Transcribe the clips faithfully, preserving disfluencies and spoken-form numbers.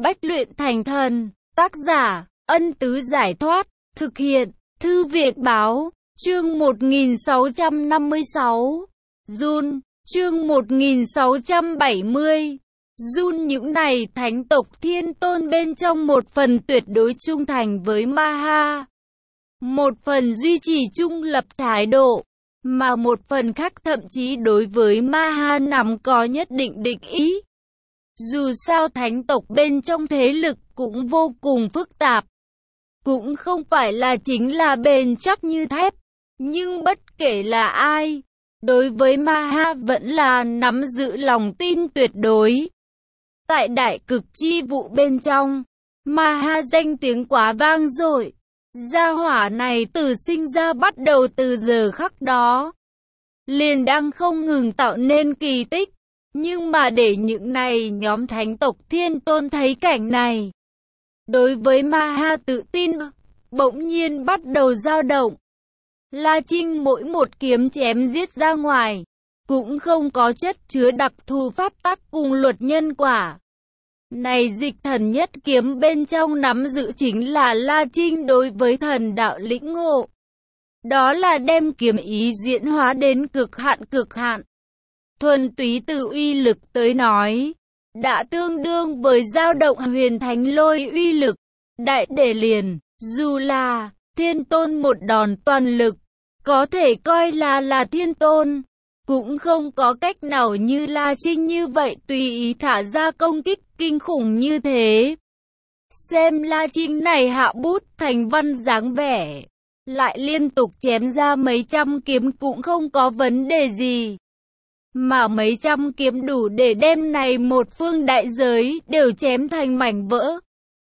Bách luyện thành thần. Tác giả, Ân Tứ Giải Thoát. Thực hiện, Thư viện Báo. Chương một nghìn sáu trăm năm mươi sáu. Jun. Chương một nghìn sáu trăm bảy mươi. Jun. Những này thánh tộc thiên tôn bên trong một phần tuyệt đối trung thành với Maha, một phần duy trì trung lập thái độ, mà một phần khác thậm chí đối với Maha nằm có nhất định địch ý. Dù sao thánh tộc bên trong thế lực cũng vô cùng phức tạp, cũng không phải là chính là bền chắc như thép, nhưng bất kể là ai, đối với Maha vẫn là nắm giữ lòng tin tuyệt đối. Tại đại cực chi vụ bên trong, Maha danh tiếng quá vang dội. Gia hỏa này từ sinh ra bắt đầu từ giờ khắc đó, liền đang không ngừng tạo nên kỳ tích. Nhưng mà để những này nhóm thánh tộc thiên tôn thấy cảnh này, đối với Maha tự tin bỗng nhiên bắt đầu dao động. La Trinh mỗi một kiếm chém giết ra ngoài, cũng không có chất chứa đặc thù pháp tắc cùng luật nhân quả. Này dịch thần nhất kiếm bên trong nắm giữ chính là La Trinh đối với thần đạo lĩnh ngộ. Đó là đem kiếm ý diễn hóa đến cực hạn cực hạn. Thuần túy từ uy lực tới nói, đã tương đương với dao động huyền thánh lôi uy lực. Đại để liền, dù là thiên tôn một đòn toàn lực, có thể coi là là thiên tôn, cũng không có cách nào như La Trinh như vậy tùy ý thả ra công kích kinh khủng như thế. Xem La Trinh này hạ bút thành văn dáng vẻ, lại liên tục chém ra mấy trăm kiếm cũng không có vấn đề gì. Mà mấy trăm kiếm đủ để đem này một phương đại giới đều chém thành mảnh vỡ.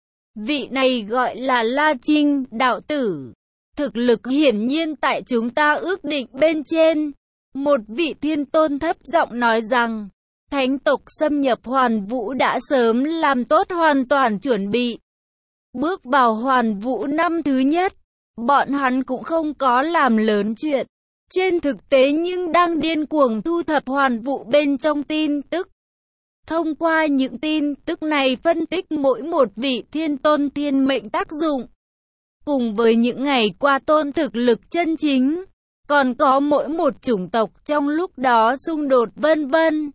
Vị này gọi là La Trinh, đạo tử. Thực lực hiển nhiên tại chúng ta ước định bên trên. Một vị thiên tôn thấp giọng nói rằng, thánh tộc xâm nhập Hoàn Vũ đã sớm làm tốt hoàn toàn chuẩn bị. Bước vào Hoàn Vũ năm thứ nhất, bọn hắn cũng không có làm lớn chuyện. Trên thực tế nhưng đang điên cuồng thu thập Hoàn Vũ bên trong tin tức. Thông qua những tin tức này phân tích mỗi một vị thiên tôn thiên mệnh tác dụng. Cùng với những ngày qua tôn thực lực chân chính, còn có mỗi một chủng tộc trong lúc đó xung đột vân vân.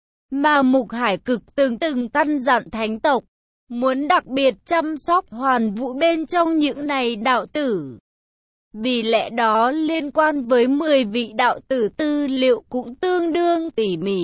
Mà Mục Hải Cực từng từng căn dặn thánh tộc, muốn đặc biệt chăm sóc Hoàn Vũ bên trong những này đạo tử. Vì lẽ đó liên quan với mười vị đạo tử tư liệu cũng tương đương tỉ mỉ.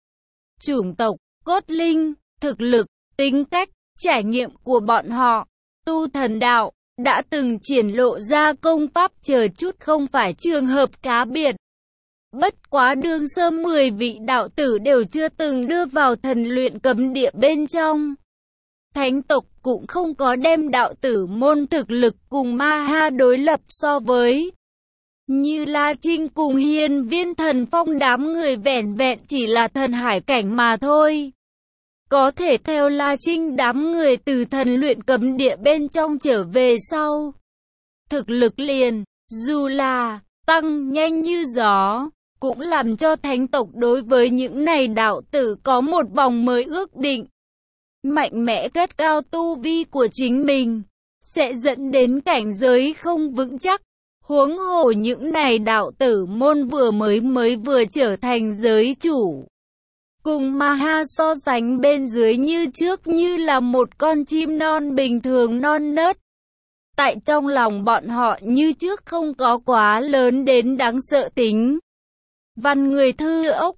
Chủng tộc, cốt linh, thực lực, tính cách, trải nghiệm của bọn họ, tu thần đạo, đã từng triển lộ ra công pháp chờ chút không phải trường hợp cá biệt. Bất quá đương sơ mười vị đạo tử đều chưa từng đưa vào thần luyện cấm địa bên trong. Thánh tộc cũng không có đem đạo tử môn thực lực cùng Maha đối lập so với. Như La Trinh cùng Hiên Viên Thần Phong đám người vẻn vẹn chỉ là thần hải cảnh mà thôi. Có thể theo La Trinh đám người từ thần luyện cấm địa bên trong trở về sau. Thực lực liền, dù là tăng nhanh như gió, cũng làm cho thánh tộc đối với những này đạo tử có một vòng mới ước định. Mạnh mẽ cất cao tu vi của chính mình, sẽ dẫn đến cảnh giới không vững chắc. Huống hồ những này đạo tử môn vừa mới mới vừa trở thành giới chủ. Cùng Maha so sánh bên dưới như trước như là một con chim non bình thường non nớt. Tại trong lòng bọn họ như trước không có quá lớn đến đáng sợ tính. Văn người thư ốc,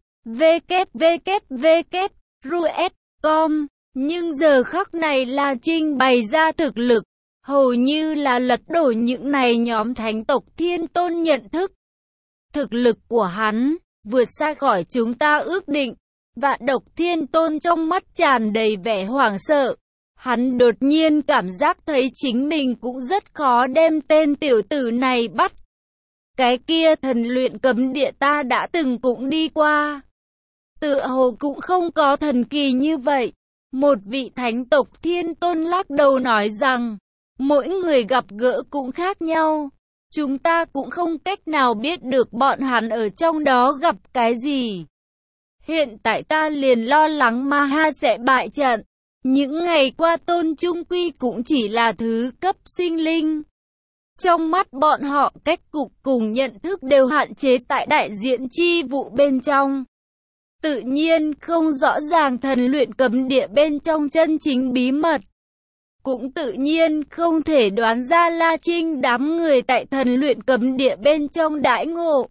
www ruet chấm com. Nhưng giờ khắc này La Trinh bày ra thực lực, hầu như là lật đổ những này nhóm thánh tộc thiên tôn nhận thức. Thực lực của hắn, vượt xa khỏi chúng ta ước định. Vạn độc thiên tôn trong mắt tràn đầy vẻ hoảng sợ. Hắn đột nhiên cảm giác thấy chính mình cũng rất khó đem tên tiểu tử này bắt. Cái kia thần luyện cấm địa ta đã từng cũng đi qua. Tựa hồ cũng không có thần kỳ như vậy. Một vị thánh tộc thiên tôn lắc đầu nói rằng, mỗi người gặp gỡ cũng khác nhau. Chúng ta cũng không cách nào biết được bọn hắn ở trong đó gặp cái gì. Hiện tại ta liền lo lắng Maha sẽ bại trận. Những ngày qua Tôn Trung Quy cũng chỉ là thứ cấp sinh linh. Trong mắt bọn họ, cách cục cùng nhận thức đều hạn chế tại đại diện chi vụ bên trong. Tự nhiên không rõ ràng thần luyện cấm địa bên trong chân chính bí mật. Cũng tự nhiên không thể đoán ra La Trinh đám người tại thần luyện cấm địa bên trong đãi ngộ.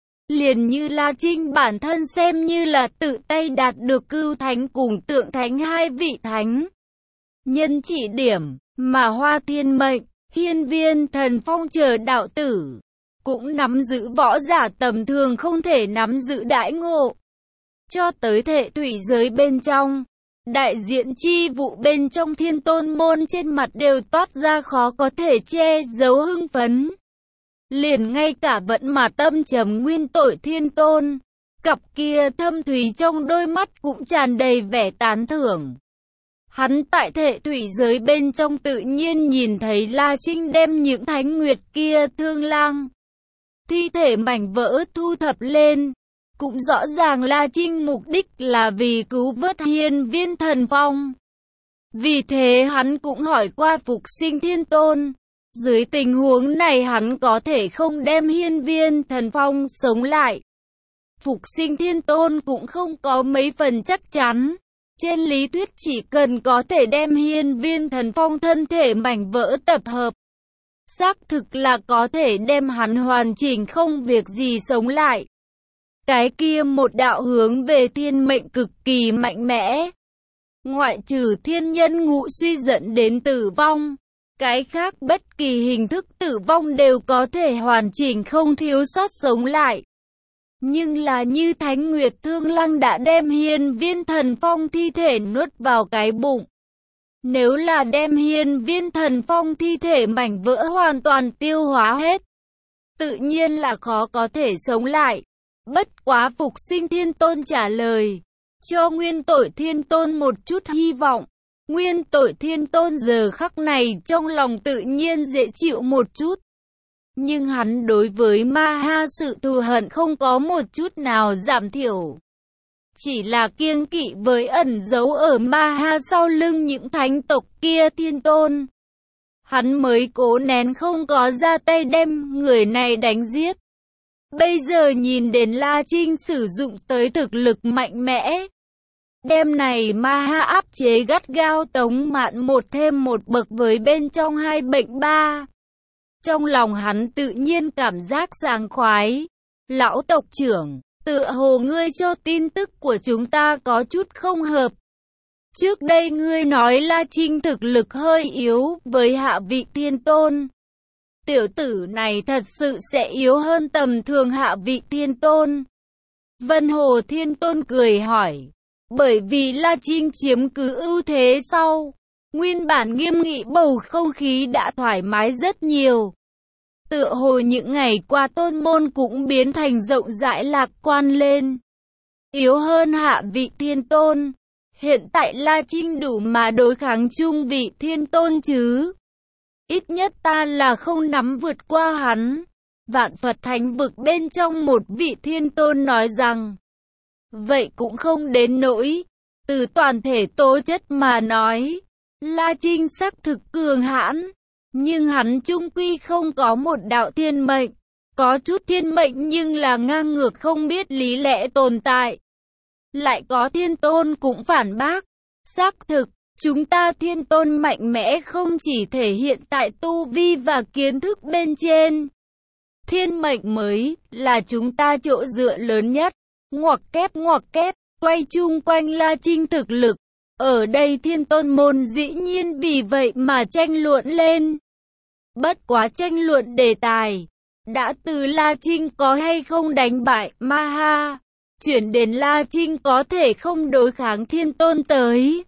Liền như La Trinh bản thân xem như là tự tay đạt được cưu thánh cùng tượng thánh hai vị thánh nhân chỉ điểm, mà Hoa Thiên Mệnh, Hiên Viên Thần Phong chờ đạo tử cũng nắm giữ võ giả tầm thường không thể nắm giữ đãi ngộ. Cho tới thệ thủy giới bên trong, đại diện chi vụ bên trong Thiên Tôn môn trên mặt đều toát ra khó có thể che giấu hưng phấn. Liền ngay cả vẫn mà tâm trầm nguyên tội Thiên Tôn, cặp kia thâm thúy trong đôi mắt cũng tràn đầy vẻ tán thưởng. Hắn tại thệ thủy giới bên trong tự nhiên nhìn thấy La Trinh đem những thánh nguyệt kia thương lang thi thể mảnh vỡ thu thập lên. Cũng rõ ràng La Trinh mục đích là vì cứu vớt Hiên Viên Thần Phong. Vì thế hắn cũng hỏi qua Phục Sinh Thiên Tôn. Dưới tình huống này hắn có thể không đem Hiên Viên Thần Phong sống lại. Phục Sinh Thiên Tôn cũng không có mấy phần chắc chắn. Trên lý thuyết chỉ cần có thể đem Hiên Viên Thần Phong thân thể mảnh vỡ tập hợp, xác thực là có thể đem hắn hoàn chỉnh không việc gì sống lại. Cái kia một đạo hướng về thiên mệnh cực kỳ mạnh mẽ. Ngoại trừ thiên nhân ngũ suy dẫn đến tử vong, cái khác bất kỳ hình thức tử vong đều có thể hoàn chỉnh không thiếu sót sống lại. Nhưng là như Thánh Nguyệt Thương Lăng đã đem Hiên Viên Thần Phong thi thể nuốt vào cái bụng. Nếu là đem Hiên Viên Thần Phong thi thể mảnh vỡ hoàn toàn tiêu hóa hết, tự nhiên là khó có thể sống lại. Bất quá Phục Sinh Thiên Tôn trả lời, cho Nguyên Tội Thiên Tôn một chút hy vọng. Nguyên Tội Thiên Tôn giờ khắc này trong lòng tự nhiên dễ chịu một chút. Nhưng hắn đối với Ma Ha sự thù hận không có một chút nào giảm thiểu. Chỉ là kiêng kỵ với ẩn giấu ở Ma Ha sau lưng những thánh tộc kia Thiên Tôn. Hắn mới cố nén không có ra tay đem người này đánh giết. Bây giờ nhìn đến La Trinh sử dụng tới thực lực mạnh mẽ. Đêm này Ma Ha áp chế gắt gao Tống Mạn một thêm một bậc với bên trong hai bệnh ba. Trong lòng hắn tự nhiên cảm giác sảng khoái. Lão tộc trưởng, tựa hồ ngươi cho tin tức của chúng ta có chút không hợp. Trước đây ngươi nói La Trinh thực lực hơi yếu với hạ vị Thiên Tôn. Tiểu tử này thật sự sẽ yếu hơn tầm thường hạ vị Thiên Tôn. Vân Hồ Thiên Tôn cười hỏi. Bởi vì La Trinh chiếm cứ ưu thế sau, nguyên bản nghiêm nghị bầu không khí đã thoải mái rất nhiều. Tựa hồ những ngày qua tôn môn cũng biến thành rộng rãi lạc quan lên. Yếu hơn hạ vị Thiên Tôn. Hiện tại La Trinh đủ mà đối kháng chung vị Thiên Tôn chứ. Ít nhất ta là không nắm vượt qua hắn. Vạn Phật Thánh vực bên trong một vị Thiên Tôn nói rằng. Vậy cũng không đến nỗi. Từ toàn thể tố chất mà nói, La Trinh sắc thực cường hãn. Nhưng hắn chung quy không có một đạo thiên mệnh. Có chút thiên mệnh nhưng là ngang ngược không biết lý lẽ tồn tại. Lại có Thiên Tôn cũng phản bác. Xác thực, chúng ta Thiên Tôn mạnh mẽ không chỉ thể hiện tại tu vi và kiến thức bên trên. Thiên mệnh mới là chúng ta chỗ dựa lớn nhất. Ngoặc kép ngoặc kép, quay chung quanh La Trinh thực lực. Ở đây Thiên Tôn môn dĩ nhiên vì vậy mà tranh luận lên. Bất quá tranh luận đề tài, đã từ La Trinh có hay không đánh bại Ma Ha, chuyển đến La Trinh có thể không đối kháng Thiên Tôn tới.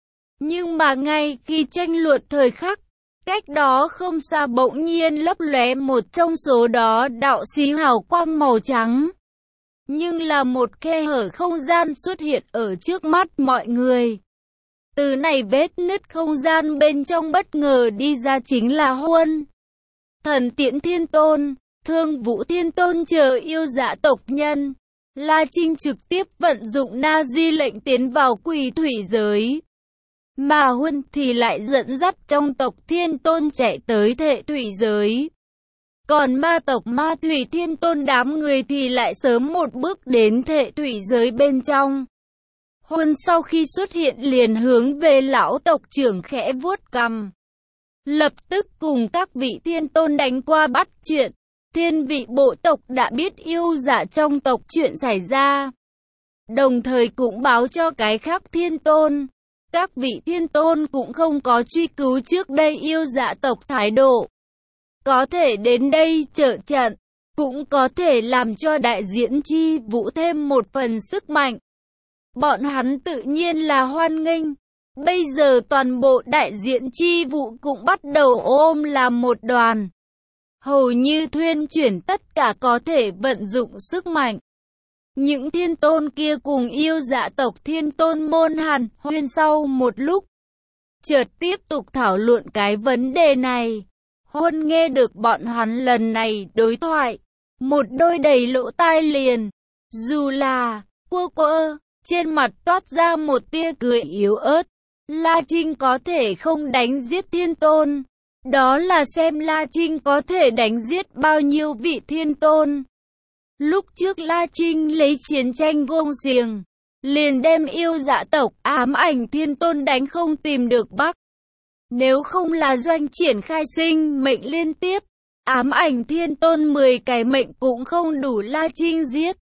Nhưng mà ngay khi tranh luận thời khắc, cách đó không xa bỗng nhiên lấp lóe một trong số đó đạo xí hào quang màu trắng. Nhưng là một khe hở không gian xuất hiện ở trước mắt mọi người. Từ này vết nứt không gian bên trong bất ngờ đi ra chính là Huân Thần Tiễn Thiên Tôn, Thương Vũ Thiên Tôn chờ yêu dạ tộc nhân. La Trinh trực tiếp vận dụng Na Di lệnh tiến vào quỷ thủy giới. mà Huân thì lại dẫn dắt trong tộc Thiên Tôn chạy tới Thệ Thủy giới. Còn ma tộc Ma Thủy Thiên Tôn đám người thì lại sớm một bước đến Thệ Thủy giới bên trong. Huân sau khi xuất hiện liền hướng về lão tộc trưởng khẽ vuốt cằm. Lập tức cùng các vị Thiên Tôn đánh qua bắt chuyện. Thiên vị bộ tộc đã biết yêu dạ trong tộc chuyện xảy ra. Đồng thời cũng báo cho cái khác Thiên Tôn. Các vị Thiên Tôn cũng không có truy cứu trước đây yêu dạ tộc thái độ. Có thể đến đây trợ trận, cũng có thể làm cho đại diễn chi vũ thêm một phần sức mạnh. Bọn hắn tự nhiên là hoan nghênh. Bây giờ toàn bộ đại diễn chi vũ cũng bắt đầu ôm làm một đoàn. Hầu như thuyên chuyển tất cả có thể vận dụng sức mạnh. Những Thiên Tôn kia cùng yêu dạ tộc Thiên Tôn môn Hàn Huyên sau một lúc. Chợt tiếp tục thảo luận cái vấn đề này. Huân nghe được bọn hắn lần này đối thoại. Một đôi đầy lỗ tai liền. Dù là quơ quơ, trên mặt toát ra một tia cười yếu ớt. La Trinh có thể không đánh giết Thiên Tôn. Đó là xem La Trinh có thể đánh giết bao nhiêu vị Thiên Tôn. Lúc trước La Trinh lấy chiến tranh gông xiềng, liền đem yêu dạ tộc ám ảnh Thiên Tôn đánh không tìm được Bắc. Nếu không là doanh triển khai sinh mệnh liên tiếp, ám ảnh Thiên Tôn mười cái mệnh cũng không đủ La Trinh giết.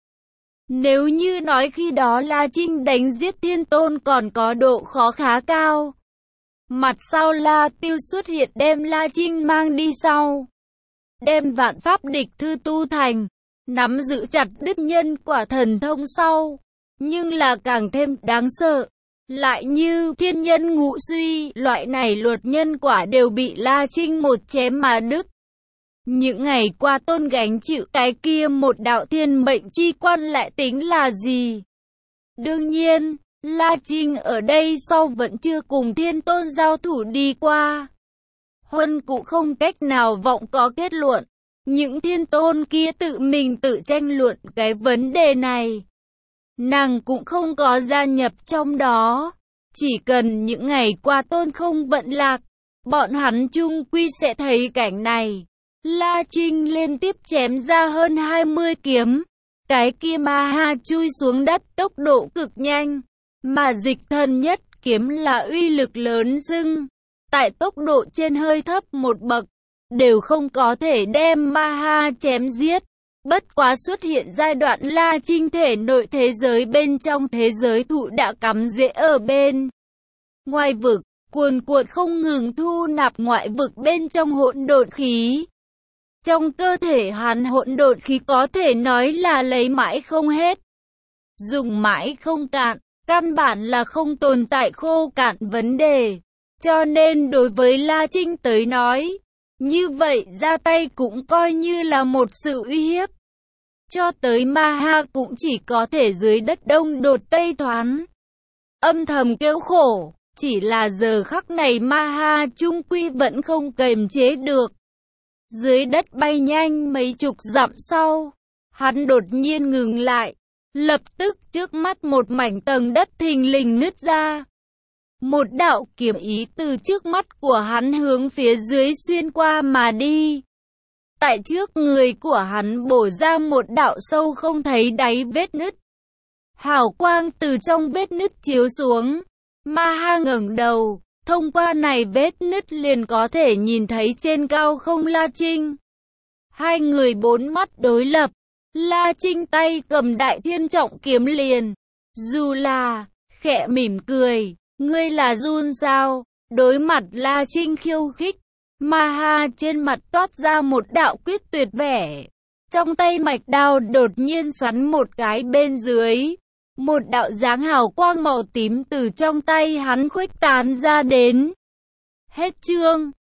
Nếu như nói khi đó La Trinh đánh giết Thiên Tôn còn có độ khó khá cao. Mặt sau La Tiêu xuất hiện đem La Trinh mang đi sau. Đem vạn pháp địch thư tu thành, nắm giữ chặt đứt nhân quả thần thông sau. Nhưng là càng thêm đáng sợ. Lại như thiên nhân ngũ suy, loại này luật nhân quả đều bị La Trinh một chém mà đứt. Những ngày qua Tôn gánh chịu cái kia một đạo thiên mệnh chi quan lại tính là gì? Đương nhiên, La Trinh ở đây sau vẫn chưa cùng Thiên Tôn giao thủ đi qua. Huân cũng không cách nào vọng có kết luận. Những Thiên Tôn kia tự mình tự tranh luận cái vấn đề này. Nàng cũng không có gia nhập trong đó. Chỉ cần những ngày qua Tôn không vận lạc, bọn hắn chung quy sẽ thấy cảnh này. La Trinh liên tiếp chém ra hơn hai mươi kiếm. Cái kia ma ha chui xuống đất tốc độ cực nhanh. Mà dịch thần nhất kiếm là uy lực lớn dưng. Tại tốc độ trên hơi thấp một bậc, đều không có thể đem ma ha chém giết. Bất quá xuất hiện giai đoạn La Trinh thể nội thế giới bên trong thế giới thụ đã cắm rễ ở bên ngoài vực, cuồn cuộn không ngừng thu nạp ngoại vực bên trong hỗn độn khí. Trong cơ thể hắn hỗn độn khí có thể nói là lấy mãi không hết, dùng mãi không cạn, căn bản là không tồn tại khô cạn vấn đề. Cho nên đối với La Trinh tới nói, như vậy ra tay cũng coi như là một sự uy hiếp. Cho tới Ma Ha cũng chỉ có thể dưới đất đông đột tây thoán, âm thầm kêu khổ. Chỉ là giờ khắc này Ma Ha chung quy vẫn không kềm chế được. Dưới đất bay nhanh mấy chục dặm sau, hắn đột nhiên ngừng lại. Lập tức trước mắt một mảnh tầng đất thình lình nứt ra. Một đạo kiếm ý từ trước mắt của hắn hướng phía dưới xuyên qua mà đi. Tại trước người của hắn bổ ra một đạo sâu không thấy đáy vết nứt. Hào quang từ trong vết nứt chiếu xuống. Ma Ha ngẩng đầu, thông qua này vết nứt liền có thể nhìn thấy trên cao không La Trinh. Hai người bốn mắt đối lập, La Trinh tay cầm đại thiên trọng kiếm liền. Dù là, khẽ mỉm cười, ngươi là Jun sao? Đối mặt La Trinh khiêu khích, Ma Ha trên mặt toát ra một đạo quyết tuyệt vẻ. Trong tay mạch đao đột nhiên xoắn một cái bên dưới. Một đạo dáng hào quang màu tím từ trong tay hắn khuếch tán ra đến. Hết chương.